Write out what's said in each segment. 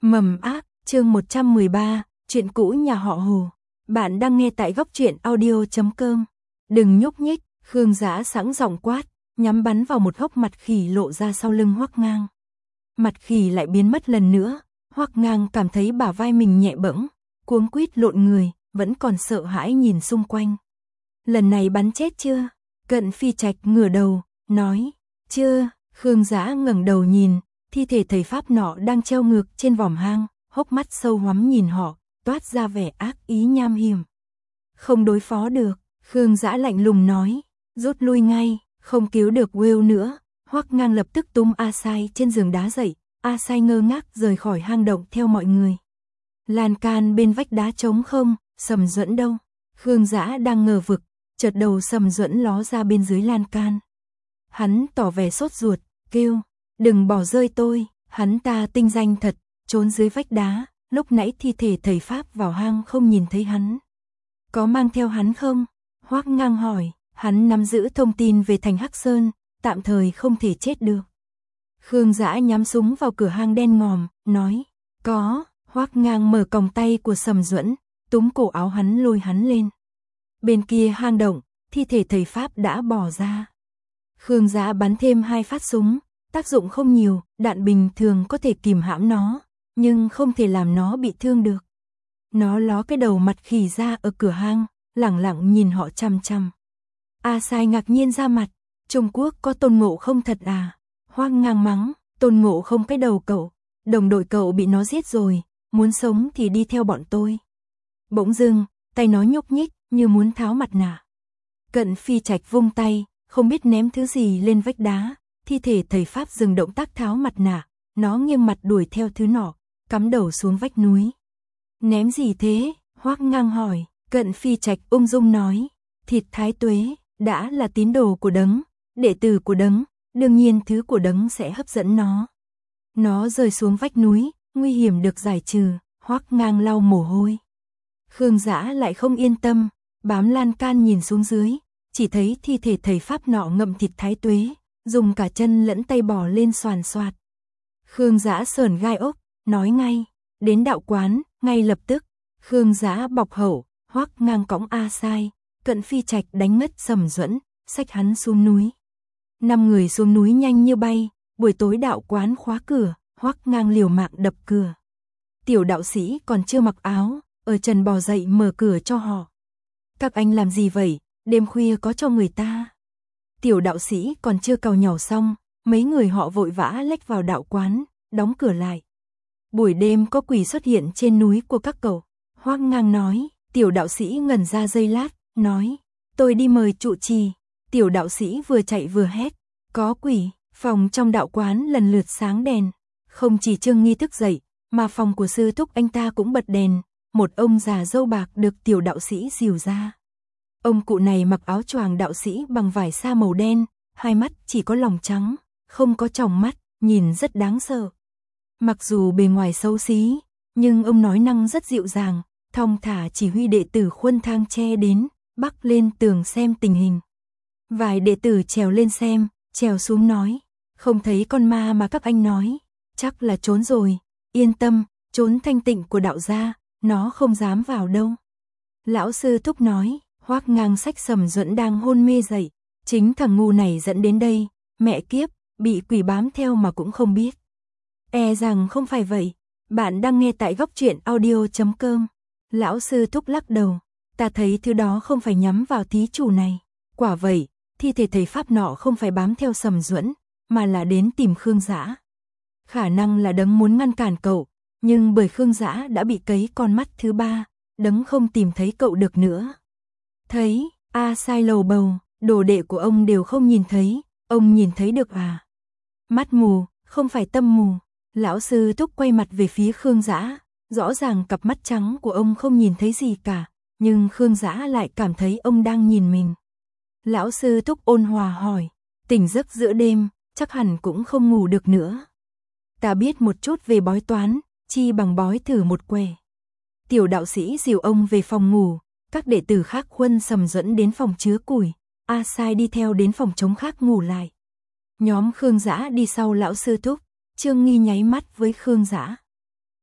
Mầm ác, chương 113, chuyện cũ nhà họ Hồ. Bạn đang nghe tại góc truyện audio.com. Đừng nhúc nhích, Khương Dã sẵn giọng quát, nhắm bắn vào một hốc mặt khỉ lộ ra sau lưng Hoắc Ngang. Mặt khỉ lại biến mất lần nữa, Hoắc Ngang cảm thấy bả vai mình nhẹ bẫng, cuống quýt lộn người, vẫn còn sợ hãi nhìn xung quanh. Lần này bắn chết chưa? Cận Phi Trạch ngửa đầu, nói, chưa. Khương Dã ngẩng đầu nhìn, thi thể thầy Pháp nọ đang treo ngược trên vòm hang, hốc mắt sâu hoắm nhìn họ, toát ra vẻ ác ý nham hiểm. Không đối phó được, Khương Dã lạnh lùng nói, rút lui ngay, không cứu được Will nữa. Hoắc Ngang lập tức túm A Sai trên giường đá dậy, A Sai ngơ ngác rời khỏi hang động theo mọi người. Lan can bên vách đá trống không, Sầm Duẫn đâu? Khương Dã đang ngờ vực, chợt đầu Sầm Duẫn ló ra bên dưới lan can. Hắn tỏ vẻ sốt ruột, kêu, đừng bỏ rơi tôi, hắn ta tinh danh thật, trốn dưới vách đá, lúc nãy thi thể thầy Pháp vào hang không nhìn thấy hắn. Có mang theo hắn không? Hoắc Ngang hỏi, hắn nắm giữ thông tin về thành Hắc Sơn, tạm thời không thể chết được. Khương Dã nhắm súng vào cửa hang đen ngòm, nói, có. Hoắc Ngang mở còng tay của Sầm Duẫn, túm cổ áo hắn lôi hắn lên. Bên kia hang động, thi thể thầy Pháp đã bỏ ra. Khương Dã bắn thêm 2 phát súng, tác dụng không nhiều, đạn bình thường có thể kìm hãm nó, nhưng không thể làm nó bị thương được. Nó ló cái đầu mặt khỉ ra ở cửa hang, lẳng lặng nhìn họ chằm chằm. A Sai ngạc nhiên ra mặt, Trung Quốc có Tôn Ngộ Không thật à? Hoắc Ngang mắng, Tôn Ngộ Không cái đầu cậu, đồng đội cậu bị nó giết rồi, muốn sống thì đi theo bọn tôi. Bỗng dưng, tay nó nhúc nhích như muốn tháo mặt nạ. Cận Phi Trạch vung tay, không biết ném thứ gì lên vách đá, thi thể thầy Pháp dừng động tác tháo mặt nạ, nó nghiêng mặt đuổi theo thứ nọ, cắm đầu xuống vách núi. Ném gì thế? Hoắc Ngang hỏi. Cận Phi Trạch ung dung nói, thịt Thái Tuế, đã là tín đồ của Đấng, đệ tử của Đấng, đương nhiên thứ của Đấng sẽ hấp dẫn nó. Nó rơi xuống vách núi, nguy hiểm được giải trừ. Hoắc Ngang lau mồ hôi. Khương Dã lại không yên tâm, bám lan can nhìn xuống dưới, chỉ thấy thi thể thầy Pháp nọ ngậm thịt Thái Tuế, dùng cả chân lẫn tay bỏ lên xoàn xoạt. Khương Dã sởn gai ốc, nói ngay, đến đạo quán, ngay lập tức. Khương Dã bọc hậu, Hoắc Ngang cõng A Sai, Cận Phi Trạch đánh ngất Sầm Duẫn, xách hắn xuống núi. 5 người xuống núi nhanh như bay, buổi tối đạo quán khóa cửa, Hoắc Ngang liều mạng đập cửa. Tiểu đạo sĩ còn chưa mặc áo, ở trần bò dậy mở cửa cho họ. Các anh làm gì vậy, đêm khuya có cho người ta. Tiểu đạo sĩ còn chưa càu nhàu xong, mấy người họ vội vã lách vào đạo quán, đóng cửa lại. Buổi đêm có quỷ xuất hiện trên núi của các cậu. Hoắc Ngang nói. Tiểu đạo sĩ ngẩn ra giây lát, nói, tôi đi mời trụ trì. Tiểu đạo sĩ vừa chạy vừa hét, có quỷ. Phòng trong đạo quán lần lượt sáng đèn. Không chỉ Trương Nghi thức dậy, mà phòng của sư thúc anh ta cũng bật đèn. Một ông già râu bạc được tiểu đạo sĩ dìu ra. Ông cụ này mặc áo choàng đạo sĩ bằng vải sa màu đen, hai mắt chỉ có lòng trắng, không có tròng mắt, nhìn rất đáng sợ. Mặc dù bề ngoài xấu xí, nhưng ông nói năng rất dịu dàng, thong thả chỉ huy đệ tử khuân thang tre đến, bắc lên tường xem tình hình. Vài đệ tử trèo lên xem, trèo xuống nói, không thấy con ma mà các anh nói, chắc là trốn rồi, yên tâm, trốn thanh tịnh của đạo gia, nó không dám vào đâu. Lão sư thúc nói, Hoắc Ngang xách Sầm Duẫn đang hôn mê dậy, chính thằng ngu này dẫn đến đây, mẹ kiếp, bị quỷ bám theo mà cũng không biết. E rằng không phải vậy, bạn đang nghe tại góc truyện audio.com. Lão sư thúc lắc đầu, ta thấy thứ đó không phải nhắm vào thí chủ này. Quả vậy, thi thể thầy Pháp nọ không phải bám theo Sầm Duẫn, mà là đến tìm Khương Dã. Khả năng là Đấng muốn ngăn cản cậu, nhưng bởi Khương Dã đã bị cấy con mắt thứ 3, Đấng không tìm thấy cậu được nữa. Thấy, A Sai lầu bầu, đồ đệ của ông đều không nhìn thấy, ông nhìn thấy được à? Mắt mù, không phải tâm mù. Lão sư thúc quay mặt về phía Khương Dã, rõ ràng cặp mắt trắng của ông không nhìn thấy gì cả, nhưng Khương Dã lại cảm thấy ông đang nhìn mình. Lão sư thúc ôn hòa hỏi, tỉnh giấc giữa đêm, chắc hẳn cũng không ngủ được nữa. Ta biết một chút về bói toán, chi bằng bói thử một quẻ. Tiểu đạo sĩ dìu ông về phòng ngủ, các đệ tử khác khuân Sầm Duẫn đến phòng chứa củi, A Sai đi theo đến phòng trống khác ngủ lại. Nhóm Khương Dã đi sau lão sư thúc, Trương Nghi nháy mắt với Khương Dã.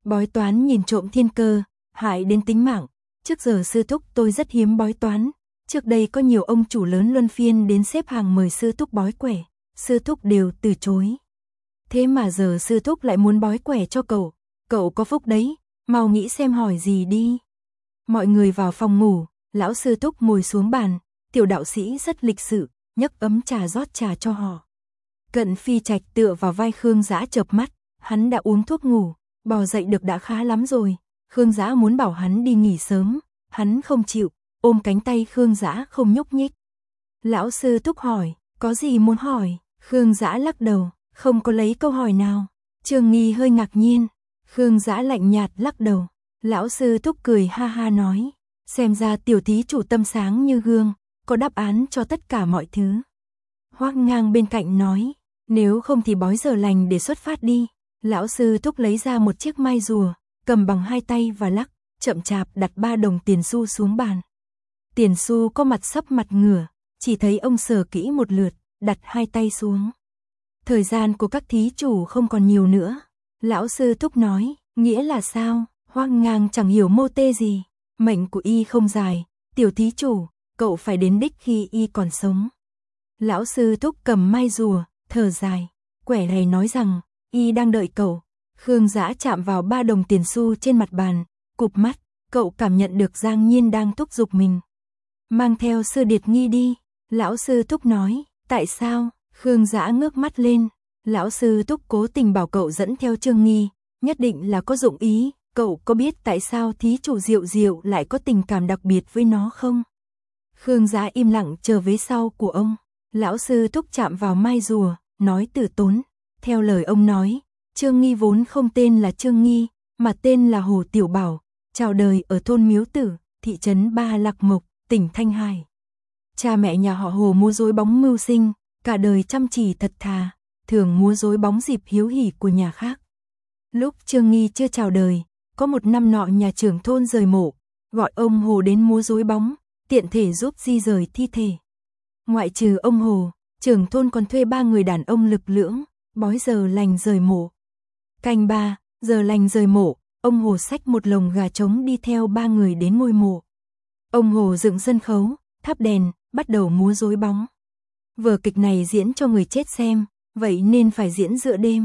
Bói toán nhìn trộm thiên cơ, hại đến tính mạng. Trước giờ sư thúc tôi rất hiếm bói toán. Trước đây có nhiều ông chủ lớn luân phiên đến xếp hàng mời sư thúc bói quẻ. Sư thúc đều từ chối. Thế mà giờ sư thúc lại muốn bói quẻ cho cậu. Cậu có phúc đấy, mau nghĩ xem hỏi gì đi. Mọi người vào phòng ngủ, lão sư thúc ngồi xuống bàn. Tiểu đạo sĩ rất lịch sự, nhấc ấm trà rót trà cho họ. Cận Phi Trạch tựa vào vai Khương Dã chợp mắt. Hắn đã uống thuốc ngủ, bò dậy được đã khá lắm rồi. Khương Dã muốn bảo hắn đi nghỉ sớm, hắn không chịu, ôm cánh tay Khương Dã không nhúc nhích. Lão sư thúc hỏi, có gì muốn hỏi? Khương Dã lắc đầu, không có lấy câu hỏi nào. Trương Nghi hơi ngạc nhiên, Khương Dã lạnh nhạt lắc đầu. Lão sư thúc cười ha ha nói, xem ra tiểu thí chủ tâm sáng như gương, có đáp án cho tất cả mọi thứ. Hoắc Ngang bên cạnh nói, nếu không thì bói giờ lành để xuất phát đi. Lão sư thúc lấy ra một chiếc mai rùa, cầm bằng hai tay và lắc, chậm chạp đặt 3 đồng tiền xu xuống bàn. Tiền xu có mặt sấp mặt ngửa, chỉ thấy ông sờ kỹ một lượt, đặt 2 tay xuống. Thời gian của các thí chủ không còn nhiều nữa. Lão sư thúc nói, nghĩa là sao? Hoắc Ngang chẳng hiểu mô tê gì. Mệnh của y không dài, tiểu thí chủ, cậu phải đến đích khi y còn sống. Lão sư thúc cầm mai rùa, thở dài, quẻ này nói rằng, y đang đợi cậu. Khương Dã chạm vào 3 đồng tiền xu trên mặt bàn, cụp mắt, cậu cảm nhận được Giang Nhiên đang thúc giục mình. Mang theo Sư Điệt Nghi đi, lão sư thúc nói, tại sao? Khương Dã ngước mắt lên, lão sư thúc cố tình bảo cậu dẫn theo Trương Nghi, nhất định là có dụng ý, cậu có biết tại sao thí chủ Diệu Diệu lại có tình cảm đặc biệt với nó không? Khương Dã im lặng chờ vế sau của ông, lão sư thúc chạm vào mai rùa, nói từ tốn, theo lời ông nói, Trương Nghi vốn không tên là Trương Nghi, mà tên là Hồ Tiểu Bảo, chào đời ở thôn Miếu Tử, thị trấn Ba Lạc Mộc, tỉnh Thanh Hải. Cha mẹ nhà họ Hồ múa rối bóng mưu sinh, cả đời chăm chỉ thật thà, thường múa rối bóng dịp hiếu hỉ của nhà khác. Lúc Trương Nghi chưa chào đời, có một năm nọ nhà trưởng thôn rời mộ, gọi ông Hồ đến múa rối bóng, tiện thể giúp di rời thi thể. Ngoại trừ ông Hồ, trưởng thôn còn thuê 3 người đàn ông lực lưỡng, bói giờ lành rời mộ. Canh 3, giờ lành rời mộ, ông Hồ xách một lồng gà trống đi theo 3 người đến ngôi mộ. Ông Hồ dựng sân khấu, thắp đèn, bắt đầu múa rối bóng. Vở kịch này diễn cho người chết xem, vậy nên phải diễn giữa đêm.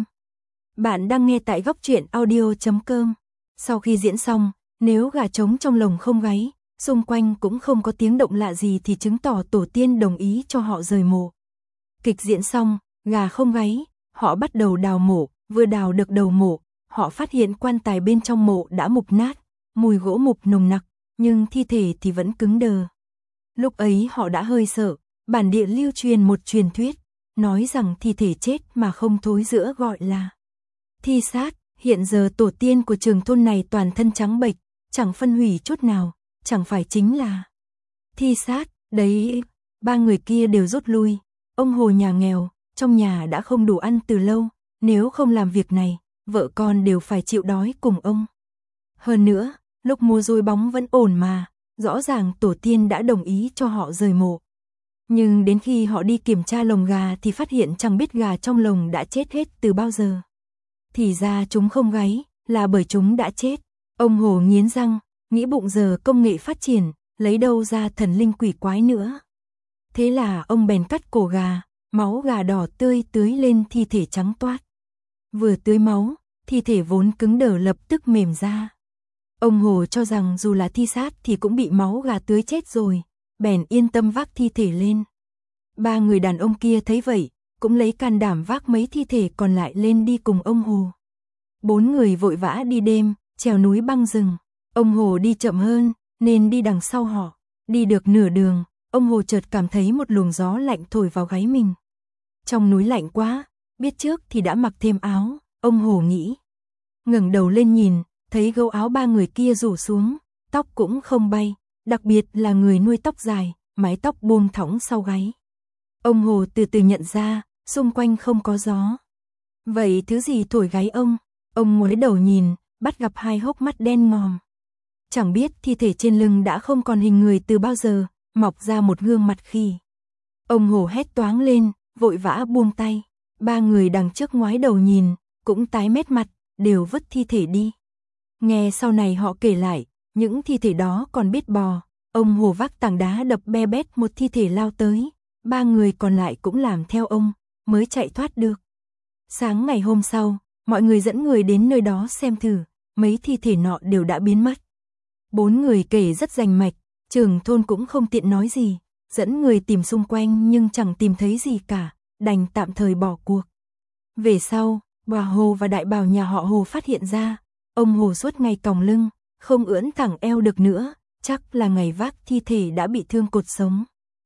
Bạn đang nghe tại góc truyện audio.com. Sau khi diễn xong, nếu gà trống trong lồng không gáy, xung quanh cũng không có tiếng động lạ gì thì chứng tỏ tổ tiên đồng ý cho họ rời mộ. Kịch diễn xong, gà không gáy, họ bắt đầu đào mộ, vừa đào được đầu mộ, họ phát hiện quan tài bên trong mộ đã mục nát, mùi gỗ mục nồng nặc, nhưng thi thể thì vẫn cứng đờ. Lúc ấy họ đã hơi sợ, bản địa lưu truyền một truyền thuyết, nói rằng thi thể chết mà không thối rữa gọi là thi sát. Hiện giờ tổ tiên của trường thôn này toàn thân trắng bệch, chẳng phân hủy chút nào, chẳng phải chính là thi sát, đấy. 3 người kia đều rút lui. Ông Hồ nhà nghèo, trong nhà đã không đủ ăn từ lâu, nếu không làm việc này, vợ con đều phải chịu đói cùng ông. Hơn nữa, lúc múa rối bóng vẫn ổn mà, rõ ràng tổ tiên đã đồng ý cho họ rời mộ. Nhưng đến khi họ đi kiểm tra lồng gà thì phát hiện chẳng biết gà trong lồng đã chết hết từ bao giờ. Thì ra chúng không gáy, là bởi chúng đã chết. Ông Hồ nghiến răng, nghĩ bụng giờ công nghệ phát triển, lấy đâu ra thần linh quỷ quái nữa. Thế là ông bèn cắt cổ gà, máu gà đỏ tươi tưới lên thi thể trắng toát. Vừa tưới máu, thi thể vốn cứng đờ lập tức mềm ra. Ông Hồ cho rằng dù là thi sát thì cũng bị máu gà tưới chết rồi, bèn yên tâm vác thi thể lên. 3 người đàn ông kia thấy vậy, cũng lấy can đảm vác mấy thi thể còn lại lên đi cùng ông Hồ. 4 người vội vã đi đêm, trèo núi băng rừng. Ông Hồ đi chậm hơn, nên đi đằng sau họ. Đi được nửa đường, ông Hồ chợt cảm thấy một luồng gió lạnh thổi vào gáy mình. Trong núi lạnh quá, biết trước thì đã mặc thêm áo, ông Hồ nghĩ. Ngẩng đầu lên nhìn, thấy gấu áo 3 người kia rủ xuống, tóc cũng không bay, đặc biệt là người nuôi tóc dài, mái tóc buông thõng sau gáy. Ông Hồ từ từ nhận ra, xung quanh không có gió. Vậy thứ gì thổi gáy ông? Ông ngoái đầu nhìn, bắt gặp 2 hốc mắt đen ngòm. Chẳng biết thi thể trên lưng đã không còn hình người từ bao giờ, mọc ra một gương mặt khỉ. Ông Hồ hét toáng lên, vội vã buông tay. 3 người đằng trước ngoái đầu nhìn, cũng tái mét mặt, đều vứt thi thể đi. Nghe sau này họ kể lại, những thi thể đó còn biết bò, ông Hồ vác tảng đá đập be bét một thi thể lao tới, 3 người còn lại cũng làm theo ông, mới chạy thoát được. Sáng ngày hôm sau, mọi người dẫn người đến nơi đó xem thử, mấy thi thể nọ đều đã biến mất. 4 người kể rất rành mạch, trưởng thôn cũng không tiện nói gì, dẫn người tìm xung quanh nhưng chẳng tìm thấy gì cả, đành tạm thời bỏ cuộc. Về sau, bà Hồ và đại bào nhà họ Hồ phát hiện ra, ông Hồ suốt ngày còng lưng, không ưỡn thẳng eo được nữa, chắc là ngày vác thi thể đã bị thương cột sống.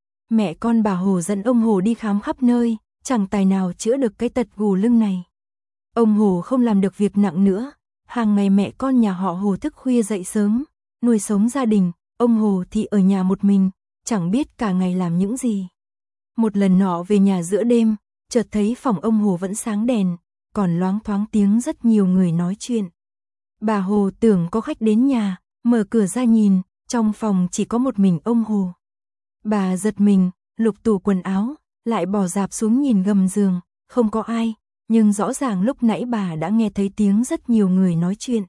Mẹ con bà Hồ dẫn ông Hồ đi khám khắp nơi, chẳng tài nào chữa được cái tật gù lưng này. Ông Hồ không làm được việc nặng nữa, hàng ngày mẹ con nhà họ Hồ thức khuya dậy sớm, nuôi sống gia đình, ông Hồ thì ở nhà một mình, chẳng biết cả ngày làm những gì. Một lần nọ về nhà giữa đêm, chợt thấy phòng ông Hồ vẫn sáng đèn, còn loáng thoáng tiếng rất nhiều người nói chuyện. Bà Hồ tưởng có khách đến nhà, mở cửa ra nhìn, trong phòng chỉ có một mình ông Hồ. Bà giật mình, lục tủ quần áo, lại bỏ dạp xuống nhìn gầm giường, không có ai, nhưng rõ ràng lúc nãy bà đã nghe thấy tiếng rất nhiều người nói chuyện.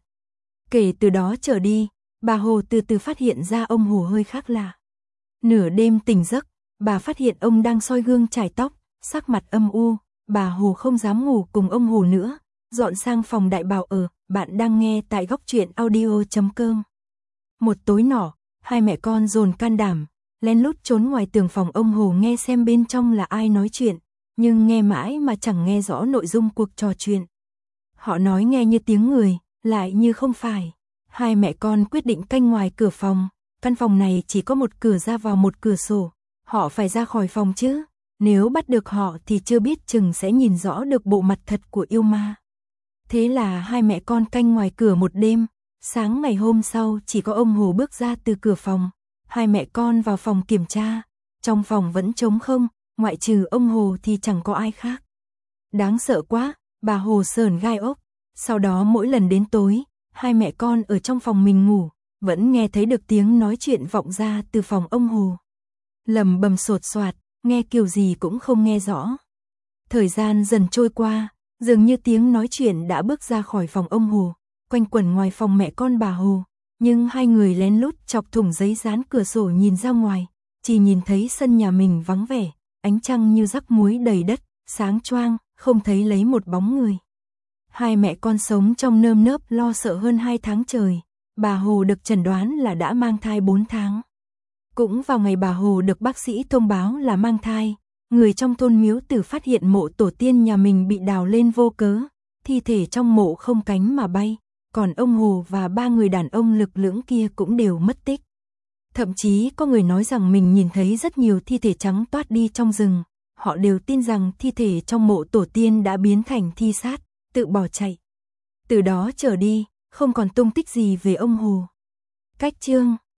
Kể từ đó trở đi, bà Hồ từ từ phát hiện ra ông Hồ hơi khác lạ. Nửa đêm tỉnh giấc, bà phát hiện ông đang soi gương chải tóc, sắc mặt âm u, bà Hồ không dám ngủ cùng ông Hồ nữa, dọn sang phòng đại bào ở. Bạn đang nghe tại góc truyện audio.com. Một tối nọ, hai mẹ con dồn can đảm, lén lút trốn ngoài tường phòng ông Hồ nghe xem bên trong là ai nói chuyện, nhưng nghe mãi mà chẳng nghe rõ nội dung cuộc trò chuyện. Họ nói nghe như tiếng người, lại như không phải. Hai mẹ con quyết định canh ngoài cửa phòng, căn phòng này chỉ có một cửa ra vào một cửa sổ, họ phải ra khỏi phòng chứ, nếu bắt được họ thì chưa biết chừng sẽ nhìn rõ được bộ mặt thật của yêu ma. Thế là hai mẹ con canh ngoài cửa một đêm, sáng ngày hôm sau chỉ có ông Hồ bước ra từ cửa phòng, hai mẹ con vào phòng kiểm tra, trong phòng vẫn trống không, ngoại trừ ông Hồ thì chẳng có ai khác. Đáng sợ quá, bà Hồ sởn gai ốc, sau đó mỗi lần đến tối, hai mẹ con ở trong phòng mình ngủ, vẫn nghe thấy được tiếng nói chuyện vọng ra từ phòng ông Hồ. Lầm bầm sột soạt, nghe kiểu gì cũng không nghe rõ. Thời gian dần trôi qua, dường như tiếng nói chuyện đã bước ra khỏi phòng ông Hồ, quanh quẩn ngoài phòng mẹ con bà Hồ, nhưng hai người lén lút chọc thủng giấy dán cửa sổ nhìn ra ngoài, chỉ nhìn thấy sân nhà mình vắng vẻ, ánh trăng như rắc muối đầy đất, sáng choang, không thấy lấy một bóng người. Hai mẹ con sống trong nơm nớp lo sợ hơn 2 tháng trời, bà Hồ được chẩn đoán là đã mang thai 4 tháng. Cũng vào ngày bà Hồ được bác sĩ thông báo là mang thai, người trong thôn Miếu Tử phát hiện mộ tổ tiên nhà mình bị đào lên vô cớ, thi thể trong mộ không cánh mà bay, còn ông Hồ và 3 người đàn ông lực lưỡng kia cũng đều mất tích. Thậm chí có người nói rằng mình nhìn thấy rất nhiều thi thể trắng toát đi trong rừng, họ đều tin rằng thi thể trong mộ tổ tiên đã biến thành thi sát, tự bỏ chạy. Từ đó trở đi, không còn tung tích gì về ông Hồ. Cách chương